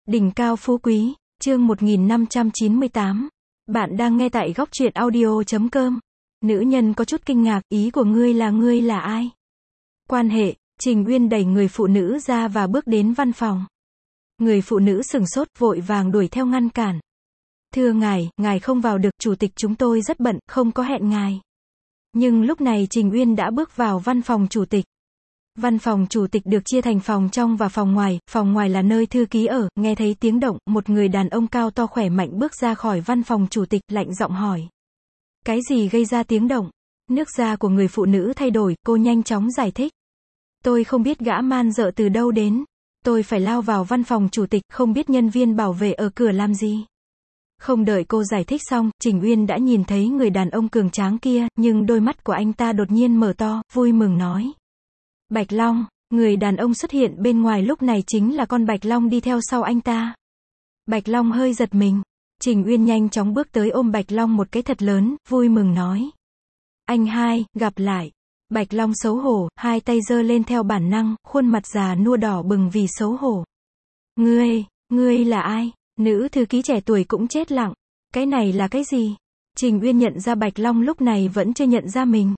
Đỉnh cao phú quý, chương 1598. Bạn đang nghe tại góc truyện audio.com. Nữ nhân có chút kinh ngạc, ý của ngươi là ai? Quan hệ, Trình Uyên đẩy người phụ nữ ra và bước đến văn phòng. Người phụ nữ sửng sốt, vội vàng đuổi theo ngăn cản. Thưa ngài không vào được, chủ tịch chúng tôi rất bận, không có hẹn ngài. Nhưng lúc này Trình Uyên đã bước vào văn phòng chủ tịch. Văn phòng chủ tịch được chia thành phòng trong và phòng ngoài là nơi thư ký ở. Nghe thấy tiếng động, một người đàn ông cao to khỏe mạnh bước ra khỏi văn phòng chủ tịch, lạnh giọng hỏi. Cái gì gây ra tiếng động? Nước da của người phụ nữ thay đổi, cô nhanh chóng giải thích. Tôi không biết gã man dợ từ đâu đến. Tôi phải lao vào văn phòng chủ tịch, không biết nhân viên bảo vệ ở cửa làm gì. Không đợi cô giải thích xong, Trình Uyên đã nhìn thấy người đàn ông cường tráng kia, nhưng đôi mắt của anh ta đột nhiên mở to, vui mừng nói. Bạch Long, người đàn ông xuất hiện bên ngoài lúc này chính là con Bạch Long đi theo sau anh ta. Bạch Long hơi giật mình. Trình Uyên nhanh chóng bước tới ôm Bạch Long một cái thật lớn, vui mừng nói. Anh hai, gặp lại. Bạch Long xấu hổ, hai tay giơ lên theo bản năng, khuôn mặt già nua đỏ bừng vì xấu hổ. Ngươi là ai? Nữ thư ký trẻ tuổi cũng chết lặng. Cái này là cái gì? Trình Uyên nhận ra Bạch Long lúc này vẫn chưa nhận ra mình.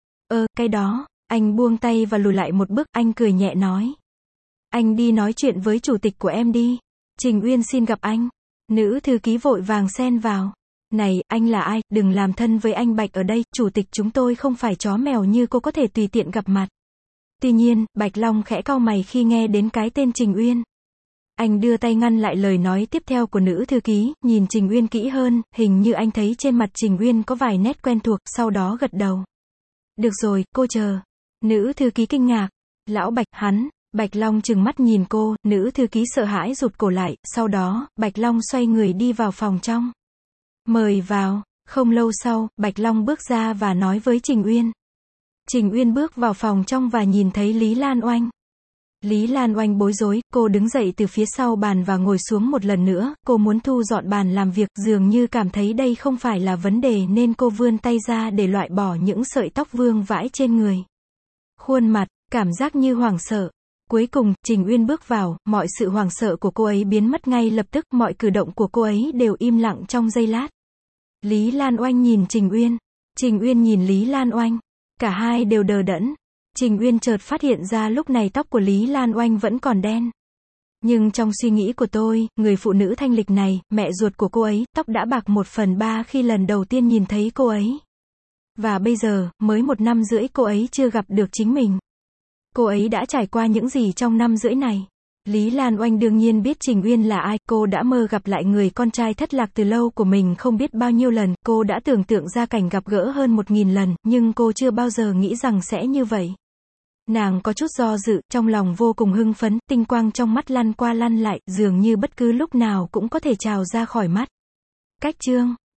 Cái đó. Anh buông tay và lùi lại một bước, anh cười nhẹ nói. Anh đi nói chuyện với chủ tịch của em đi. Trình Uyên xin gặp anh. Nữ thư ký vội vàng xen vào. Này, anh là ai, đừng làm thân với anh Bạch ở đây, chủ tịch chúng tôi không phải chó mèo như cô có thể tùy tiện gặp mặt. Tuy nhiên, Bạch Long khẽ cau mày khi nghe đến cái tên Trình Uyên. Anh đưa tay ngăn lại lời nói tiếp theo của nữ thư ký, nhìn Trình Uyên kỹ hơn, hình như anh thấy trên mặt Trình Uyên có vài nét quen thuộc, sau đó gật đầu. Được rồi, cô chờ. Nữ thư ký kinh ngạc. Lão Bạch, hắn. Bạch Long trừng mắt nhìn cô, nữ thư ký sợ hãi rụt cổ lại, sau đó, Bạch Long xoay người đi vào phòng trong. Mời vào. Không lâu sau, Bạch Long bước ra và nói với Trình Uyên. Trình Uyên bước vào phòng trong và nhìn thấy Lý Lan Oanh. Lý Lan Oanh bối rối, cô đứng dậy từ phía sau bàn và ngồi xuống một lần nữa, cô muốn thu dọn bàn làm việc, dường như cảm thấy đây không phải là vấn đề nên cô vươn tay ra để loại bỏ những sợi tóc vương vãi trên người. Khuôn mặt, cảm giác như hoảng sợ. Cuối cùng, Trình Uyên bước vào, mọi sự hoảng sợ của cô ấy biến mất ngay lập tức, mọi cử động của cô ấy đều im lặng trong giây lát. Lý Lan Oanh nhìn Trình Uyên. Trình Uyên nhìn Lý Lan Oanh. Cả hai đều đờ đẫn. Trình Uyên chợt phát hiện ra lúc này tóc của Lý Lan Oanh vẫn còn đen. Nhưng trong suy nghĩ của tôi, người phụ nữ thanh lịch này, mẹ ruột của cô ấy, tóc đã bạc 1/3 khi lần đầu tiên nhìn thấy cô ấy. Và bây giờ, mới 1 năm rưỡi cô ấy chưa gặp được chính mình. Cô ấy đã trải qua những gì trong 5 rưỡi này? Lý Lan Oanh đương nhiên biết Trình Uyên là ai, cô đã mơ gặp lại người con trai thất lạc từ lâu của mình không biết bao nhiêu lần, cô đã tưởng tượng ra cảnh gặp gỡ hơn 1000 lần, nhưng cô chưa bao giờ nghĩ rằng sẽ như vậy. Nàng có chút do dự, trong lòng vô cùng hưng phấn, tinh quang trong mắt lăn qua lăn lại, dường như bất cứ lúc nào cũng có thể trào ra khỏi mắt. Cách chương